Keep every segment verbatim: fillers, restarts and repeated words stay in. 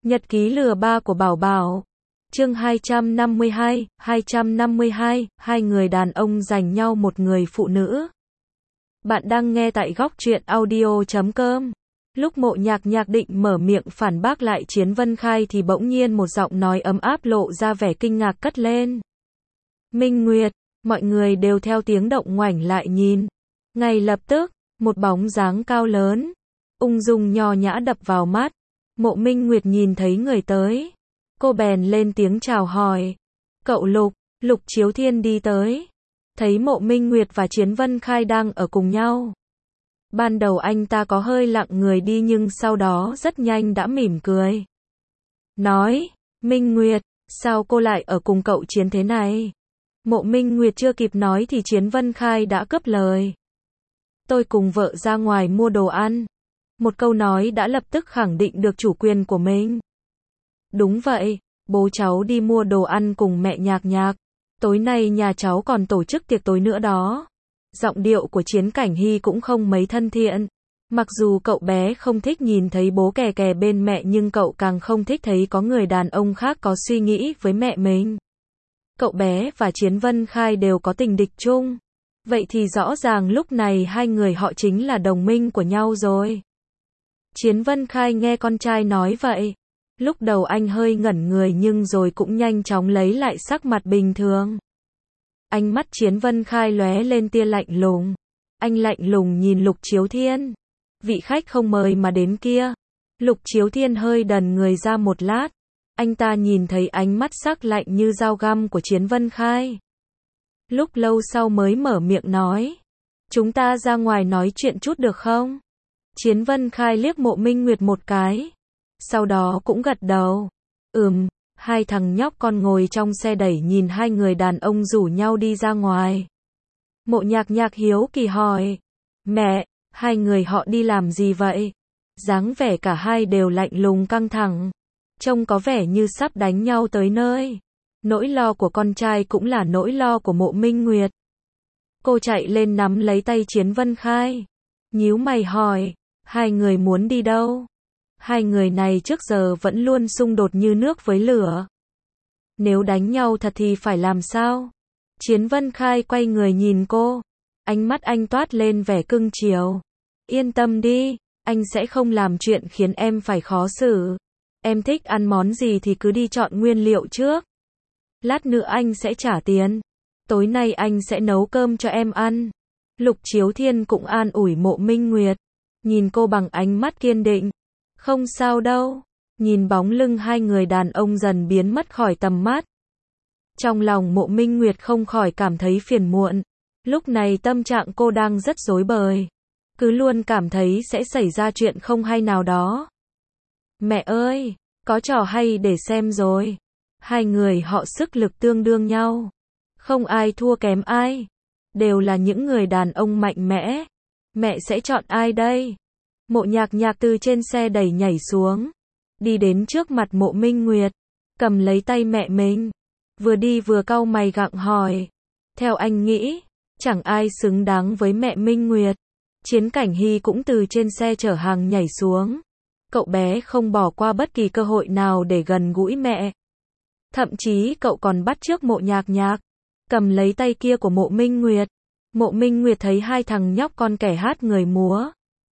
Nhật ký lừa ba của Bảo Bảo. Chương hai trăm năm mươi hai, hai trăm năm mươi hai, hai người đàn ông giành nhau một người phụ nữ. Bạn đang nghe tại góc truyện audio chấm com. Lúc Mộ Nhạc Nhạc định mở miệng phản bác lại Chiến Vân Khai thì bỗng nhiên một giọng nói ấm áp lộ ra vẻ kinh ngạc cất lên. Minh Nguyệt, mọi người đều theo tiếng động ngoảnh lại nhìn. Ngay lập tức, một bóng dáng cao lớn, ung dung nho nhã đập vào mắt. Mộ Minh Nguyệt nhìn thấy người tới, cô bèn lên tiếng chào hỏi. Cậu Lục, Lục Chiếu Thiên đi tới. Thấy Mộ Minh Nguyệt và Chiến Vân Khai đang ở cùng nhau. Ban đầu anh ta có hơi lặng người đi nhưng sau đó rất nhanh đã mỉm cười. Nói, Minh Nguyệt, sao cô lại ở cùng cậu Chiến thế này? Mộ Minh Nguyệt chưa kịp nói thì Chiến Vân Khai đã cướp lời. Tôi cùng vợ ra ngoài mua đồ ăn. Một câu nói đã lập tức khẳng định được chủ quyền của mình. Đúng vậy, bố cháu đi mua đồ ăn cùng mẹ Nhạc Nhạc. Tối nay nhà cháu còn tổ chức tiệc tối nữa đó. Giọng điệu của Chiến Cảnh Hy cũng không mấy thân thiện. Mặc dù cậu bé không thích nhìn thấy bố kè kè bên mẹ nhưng cậu càng không thích thấy có người đàn ông khác có suy nghĩ với mẹ mình. Cậu bé và Chiến Vân Khai đều có tình địch chung. Vậy thì rõ ràng lúc này hai người họ chính là đồng minh của nhau rồi. Chiến Vân Khai nghe con trai nói vậy. Lúc đầu anh hơi ngẩn người nhưng rồi cũng nhanh chóng lấy lại sắc mặt bình thường. Ánh mắt Chiến Vân Khai lóe lên tia lạnh lùng. Anh lạnh lùng nhìn Lục Chiếu Thiên. Vị khách không mời mà đến kia. Lục Chiếu Thiên hơi đần người ra một lát. Anh ta nhìn thấy ánh mắt sắc lạnh như dao găm của Chiến Vân Khai. Lúc lâu sau mới mở miệng nói. Chúng ta ra ngoài nói chuyện chút được không? Chiến Vân Khai liếc Mộ Minh Nguyệt một cái. Sau đó cũng gật đầu. Ừm, hai thằng nhóc con ngồi trong xe đẩy nhìn hai người đàn ông rủ nhau đi ra ngoài. Mộ Nhạc Nhạc hiếu kỳ hỏi. Mẹ, hai người họ đi làm gì vậy? Dáng vẻ cả hai đều lạnh lùng căng thẳng. Trông có vẻ như sắp đánh nhau tới nơi. Nỗi lo của con trai cũng là nỗi lo của Mộ Minh Nguyệt. Cô chạy lên nắm lấy tay Chiến Vân Khai. Nhíu mày hỏi. Hai người muốn đi đâu? Hai người này trước giờ vẫn luôn xung đột như nước với lửa. Nếu đánh nhau thật thì phải làm sao? Chiến Vân Khai quay người nhìn cô. Ánh mắt anh toát lên vẻ cưng chiều. Yên tâm đi, anh sẽ không làm chuyện khiến em phải khó xử. Em thích ăn món gì thì cứ đi chọn nguyên liệu trước. Lát nữa anh sẽ trả tiền. Tối nay anh sẽ nấu cơm cho em ăn. Lục Chiếu Thiên cũng an ủi Mộ Minh Nguyệt. Nhìn cô bằng ánh mắt kiên định. Không sao đâu. Nhìn bóng lưng hai người đàn ông dần biến mất khỏi tầm mắt. Trong lòng Mộ Minh Nguyệt không khỏi cảm thấy phiền muộn. Lúc này tâm trạng cô đang rất rối bời. Cứ luôn cảm thấy sẽ xảy ra chuyện không hay nào đó. Mẹ ơi, có trò hay để xem rồi. Hai người họ sức lực tương đương nhau. Không ai thua kém ai. Đều là những người đàn ông mạnh mẽ. Mẹ sẽ chọn ai đây? Mộ Nhạc Nhạc từ trên xe đẩy nhảy xuống. Đi đến trước mặt Mộ Minh Nguyệt. Cầm lấy tay mẹ mình. Vừa đi vừa cau mày gặng hỏi. Theo anh nghĩ, chẳng ai xứng đáng với mẹ Minh Nguyệt. Chiến Cảnh Hy cũng từ trên xe chở hàng nhảy xuống. Cậu bé không bỏ qua bất kỳ cơ hội nào để gần gũi mẹ. Thậm chí cậu còn bắt chước Mộ Nhạc Nhạc. Cầm lấy tay kia của Mộ Minh Nguyệt. Mộ Minh Nguyệt thấy hai thằng nhóc con kẻ hát người múa.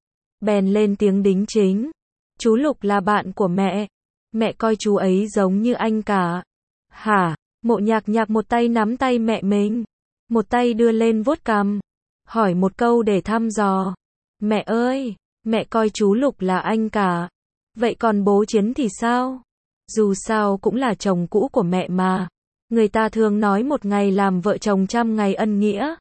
Bèn lên tiếng đính chính. Chú Lục là bạn của mẹ. Mẹ coi chú ấy giống như anh cả. Hả? Mộ Nhạc Nhạc một tay nắm tay mẹ mình. Một tay đưa lên vuốt cằm. Hỏi một câu để thăm dò. Mẹ ơi, mẹ coi chú Lục là anh cả. Vậy còn bố Chiến thì sao? Dù sao cũng là chồng cũ của mẹ mà. Người ta thường nói một ngày làm vợ chồng trăm ngày ân nghĩa.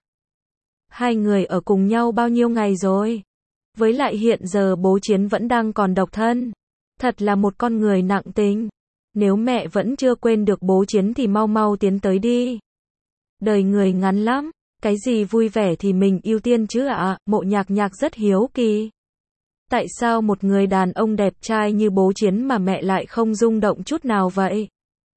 Hai người ở cùng nhau bao nhiêu ngày rồi? Với lại hiện giờ bố Chiến vẫn đang còn độc thân. Thật là một con người nặng tình. Nếu mẹ vẫn chưa quên được bố Chiến thì mau mau tiến tới đi. Đời người ngắn lắm. Cái gì vui vẻ thì mình ưu tiên chứ ạ? À? Mộ Nhạc Nhạc rất hiếu kỳ. Tại sao một người đàn ông đẹp trai như bố Chiến mà mẹ lại không rung động chút nào vậy?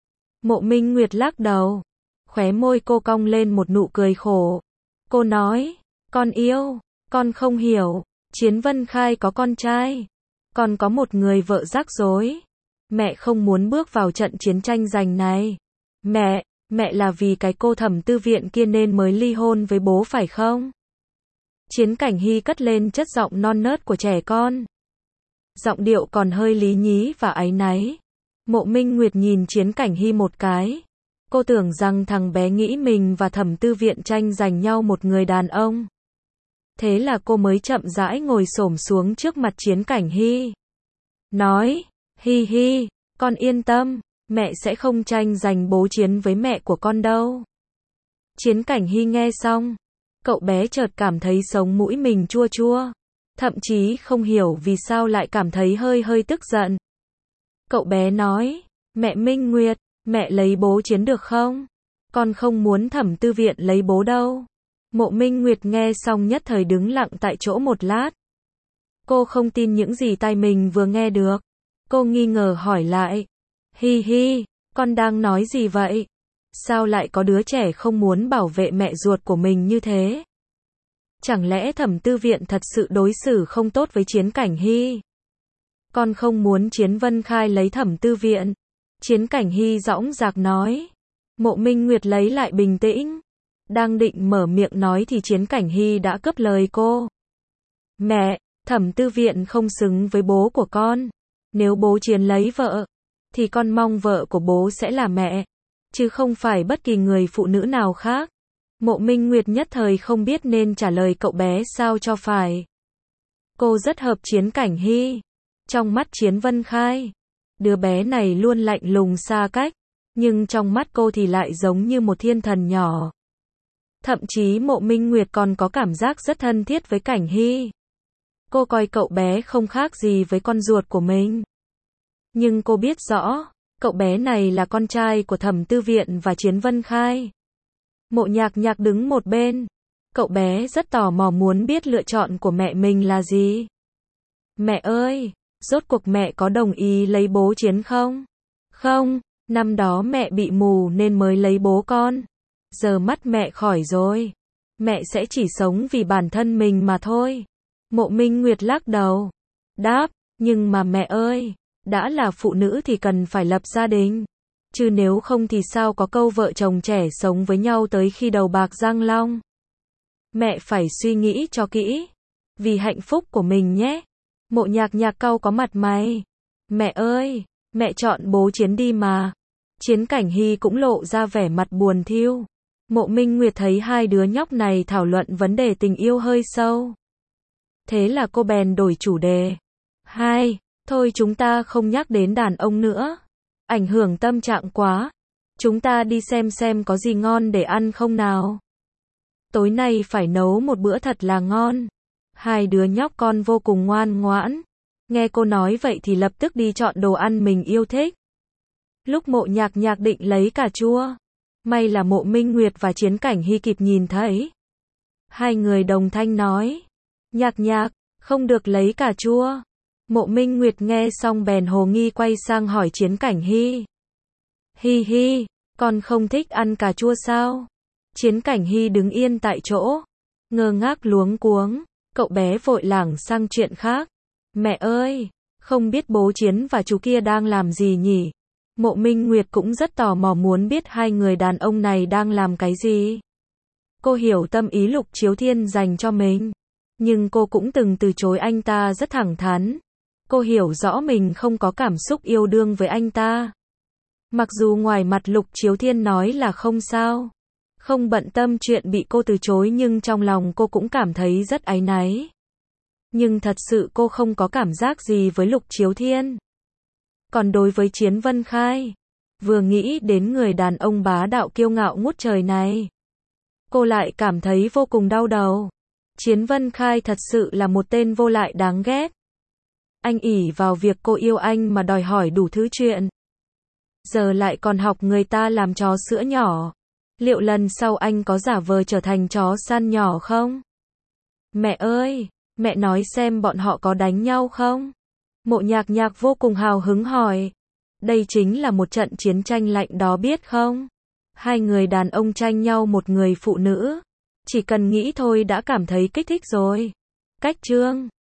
Mộ Minh Nguyệt lắc đầu. Khóe môi cô cong lên một nụ cười khổ. Cô nói, con yêu, con không hiểu. Chiến Vân Khai có con trai. Còn có một người vợ rắc rối. Mẹ không muốn bước vào trận chiến tranh giành này. Mẹ, mẹ là vì cái cô thẩm tư viện kia nên mới ly hôn với bố phải không? Chiến Cảnh Hy cất lên chất giọng non nớt của trẻ con. Giọng điệu còn hơi lý nhí và áy náy. Mộ Minh Nguyệt nhìn Chiến Cảnh Hy một cái. Cô tưởng rằng thằng bé nghĩ mình và thẩm tư viện tranh giành nhau một người đàn ông. Thế là cô mới chậm rãi ngồi xổm xuống trước mặt Chiến Cảnh Hy. Nói, hi hi, con yên tâm, mẹ sẽ không tranh giành bố Chiến với mẹ của con đâu. Chiến Cảnh Hy nghe xong, cậu bé chợt cảm thấy sống mũi mình chua chua. Thậm chí không hiểu vì sao lại cảm thấy hơi hơi tức giận. Cậu bé nói, mẹ Minh Nguyệt, mẹ lấy bố Chiến được không? Con không muốn thẩm tư viện lấy bố đâu. Mộ Minh Nguyệt nghe xong nhất thời đứng lặng tại chỗ một lát. Cô không tin những gì tai mình vừa nghe được. Cô nghi ngờ hỏi lại. Hi hi, con đang nói gì vậy? Sao lại có đứa trẻ không muốn bảo vệ mẹ ruột của mình như thế? Chẳng lẽ thẩm tư viện thật sự đối xử không tốt với Chiến Cảnh Hy? Con không muốn Chiến Vân Khai lấy thẩm tư viện. Chiến Cảnh Hy dõng dạc nói. Mộ Minh Nguyệt lấy lại bình tĩnh. Đang định mở miệng nói thì Chiến Cảnh Hy đã cướp lời cô. Mẹ, thẩm tư viện không xứng với bố của con. Nếu bố Chiến lấy vợ, thì con mong vợ của bố sẽ là mẹ, chứ không phải bất kỳ người phụ nữ nào khác. Mộ Minh Nguyệt nhất thời không biết nên trả lời cậu bé sao cho phải. Cô rất hợp Chiến Cảnh Hy. Trong mắt Chiến Vân Khai, đứa bé này luôn lạnh lùng xa cách, nhưng trong mắt cô thì lại giống như một thiên thần nhỏ. Thậm chí Mộ Minh Nguyệt còn có cảm giác rất thân thiết với Cảnh Hy. Cô coi cậu bé không khác gì với con ruột của mình. Nhưng cô biết rõ, cậu bé này là con trai của thẩm tư viện và Chiến Vân Khai. Mộ Nhạc Nhạc đứng một bên. Cậu bé rất tò mò muốn biết lựa chọn của mẹ mình là gì. Mẹ ơi, rốt cuộc mẹ có đồng ý lấy bố Chiến không? Không, năm đó mẹ bị mù nên mới lấy bố con. Giờ mắt mẹ khỏi rồi. Mẹ sẽ chỉ sống vì bản thân mình mà thôi. Mộ Minh Nguyệt lắc đầu. Đáp, nhưng mà mẹ ơi, đã là phụ nữ thì cần phải lập gia đình. Chứ nếu không thì sao có câu vợ chồng trẻ sống với nhau tới khi đầu bạc răng long. Mẹ phải suy nghĩ cho kỹ. Vì hạnh phúc của mình nhé. Mộ Nhạc Nhạc cau có mặt mày. Mẹ ơi, mẹ chọn bố Chiến đi mà. Chiến Cảnh Hy cũng lộ ra vẻ mặt buồn thiu. Mộ Minh Nguyệt thấy hai đứa nhóc này thảo luận vấn đề tình yêu hơi sâu. Thế là cô bèn đổi chủ đề. Hai, thôi chúng ta không nhắc đến đàn ông nữa. Ảnh hưởng tâm trạng quá. Chúng ta đi xem xem có gì ngon để ăn không nào. Tối nay phải nấu một bữa thật là ngon. Hai đứa nhóc con vô cùng ngoan ngoãn. Nghe cô nói vậy thì lập tức đi chọn đồ ăn mình yêu thích. Lúc Mộ Nhạc Nhạc định lấy cà chua, may là Mộ Minh Nguyệt và Chiến Cảnh Hy kịp nhìn thấy. Hai người đồng thanh nói. Nhạc Nhạc, không được lấy cà chua. Mộ Minh Nguyệt nghe xong bèn hồ nghi quay sang hỏi Chiến Cảnh Hy. Hi hi, con không thích ăn cà chua sao? Chiến Cảnh Hy đứng yên tại chỗ, ngơ ngác luống cuống. Cậu bé vội lảng sang chuyện khác. Mẹ ơi, không biết bố Chiến và chú kia đang làm gì nhỉ? Mộ Minh Nguyệt cũng rất tò mò muốn biết hai người đàn ông này đang làm cái gì. Cô hiểu tâm ý Lục Chiếu Thiên dành cho mình, nhưng cô cũng từng từ chối anh ta rất thẳng thắn. Cô hiểu rõ mình không có cảm xúc yêu đương với anh ta. Mặc dù ngoài mặt Lục Chiếu Thiên nói là không sao, không bận tâm chuyện bị cô từ chối, nhưng trong lòng cô cũng cảm thấy rất áy náy. Nhưng thật sự cô không có cảm giác gì với Lục Chiếu Thiên. Còn đối với Chiến Vân Khai, vừa nghĩ đến người đàn ông bá đạo kiêu ngạo ngút trời này, cô lại cảm thấy vô cùng đau đầu. Chiến Vân Khai thật sự là một tên vô lại đáng ghét. Anh ỷ vào việc cô yêu anh mà đòi hỏi đủ thứ chuyện. Giờ lại còn học người ta làm chó sữa nhỏ. Liệu lần sau anh có giả vờ trở thành chó săn nhỏ không? Mẹ ơi, mẹ nói xem bọn họ có đánh nhau không? Mộ Nhạc Nhạc vô cùng hào hứng hỏi. Đây chính là một trận chiến tranh lạnh đó biết không? Hai người đàn ông tranh nhau một người phụ nữ. Chỉ cần nghĩ thôi đã cảm thấy kích thích rồi. Cách chương